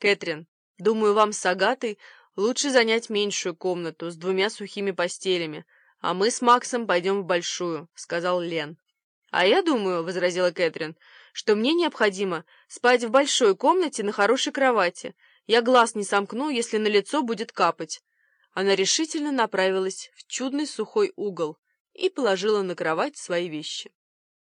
«Кэтрин, думаю, вам с Агатой лучше занять меньшую комнату с 2 сухими постелями, а мы с Максом пойдем в большую», — сказал Лен. «А я думаю, — возразила Кэтрин, — что мне необходимо спать в большой комнате на хорошей кровати. Я глаз не сомкну, если на лицо будет капать». Она решительно направилась в чудный сухой угол и положила на кровать свои вещи.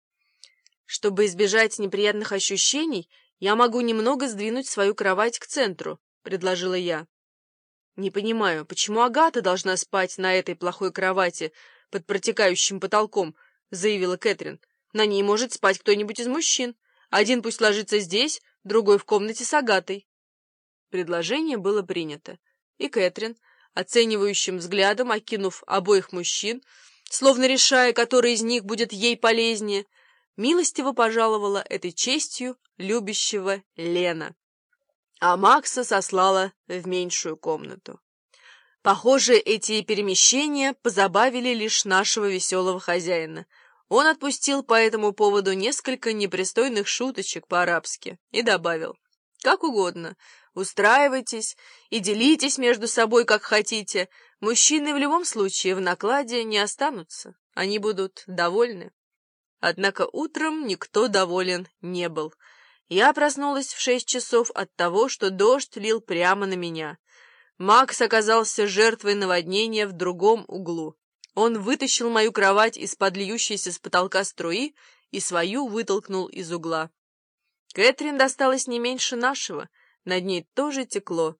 «Чтобы избежать неприятных ощущений, я могу немного сдвинуть свою кровать к центру», — предложила я. «Не понимаю, почему Агата должна спать на этой плохой кровати под протекающим потолком», — заявила Кэтрин. «На ней может спать кто-нибудь из мужчин. Один пусть ложится здесь, другой в комнате с Агатой». Предложение было принято, и Кэтрин, оценивающим взглядом окинув обоих мужчин, словно решая, который из них будет ей полезнее, милостиво пожаловала этой честью любящего Лена, а Макса сослала в меньшую комнату. Похоже, эти перемещения позабавили лишь нашего веселого хозяина. Он отпустил по этому поводу несколько непристойных шуточек по-арабски и добавил: «Как угодно, устраивайтесь и делитесь между собой, как хотите. Мужчины в любом случае в накладе не останутся, они будут довольны». Однако утром никто доволен не был. Я проснулась в 6 часов от того, что дождь лил прямо на меня. Макс оказался жертвой наводнения в другом углу. Он вытащил мою кровать из-под льющейся с потолка струи и свою вытолкнул из угла. Кэтрин досталось не меньше нашего, над ней тоже текло.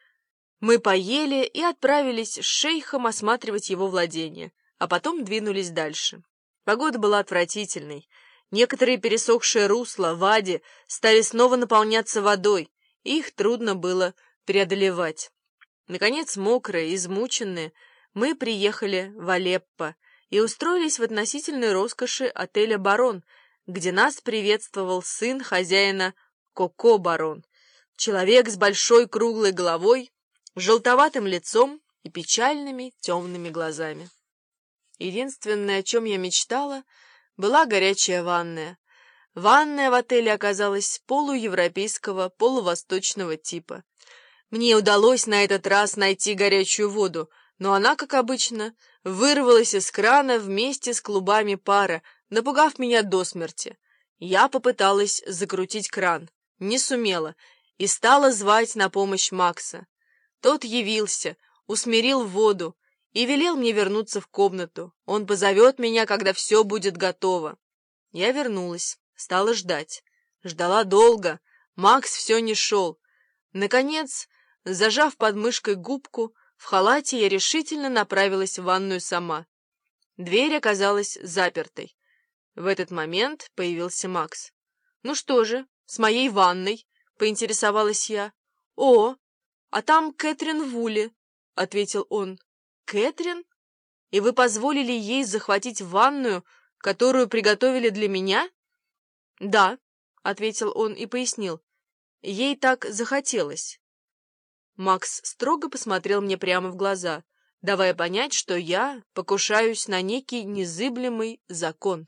Мы поели и отправились с шейхом осматривать его владение, а потом двинулись дальше. Погода была отвратительной. Некоторые пересохшие русла, вади, стали снова наполняться водой, и их трудно было преодолевать. Наконец, мокрые, измученные, мы приехали в Алеппо и устроились в относительной роскоши отеля «Барон», где нас приветствовал сын хозяина Коко Барон, человек с большой круглой головой, желтоватым лицом и печальными темными глазами. Единственное, о чем я мечтала, была горячая ванная. Ванная в отеле оказалась полуевропейского, полувосточного типа. Мне удалось на этот раз найти горячую воду, но она, как обычно, вырвалась из крана вместе с клубами пара, напугав меня до смерти. Я попыталась закрутить кран, не сумела, и стала звать на помощь Макса. Тот явился, усмирил воду и велел мне вернуться в комнату. Он позовет меня, когда все будет готово. Я вернулась, стала ждать. Ждала долго, Макс все не шел. Наконец, зажав под мышкой губку, в халате я решительно направилась в ванную сама. Дверь оказалась запертой. В этот момент появился Макс. «Ну что же, с моей ванной?» — поинтересовалась я. «О, а там Кэтрин Вулли», — ответил он. «Кэтрин? И вы позволили ей захватить ванную, которую приготовили для меня?» «Да», — ответил он и пояснил. «Ей так захотелось». Макс строго посмотрел мне прямо в глаза, давая понять, что я покушаюсь на некий незыблемый закон.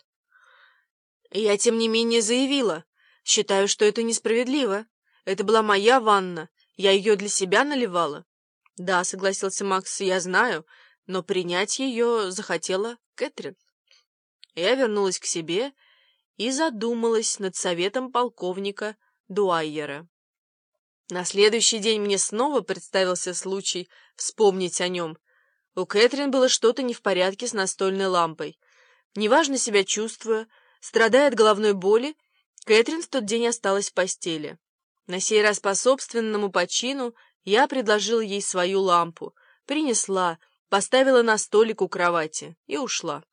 Я, тем не менее, заявила: «Считаю, что это несправедливо. Это была моя ванна, я ее для себя наливала». «Да», — согласился Макс, — «я знаю, но принять ее захотела Кэтрин». Я вернулась к себе и задумалась над советом полковника Дуайера. На следующий день мне снова представился случай вспомнить о нем. У Кэтрин было что-то не в порядке с настольной лампой. Неважно себя чувствуя, страдая от головной боли, Кэтрин в тот день осталась в постели. На сей раз по собственному почину я предложила ей свою лампу, принесла, поставила на столик у кровати и ушла.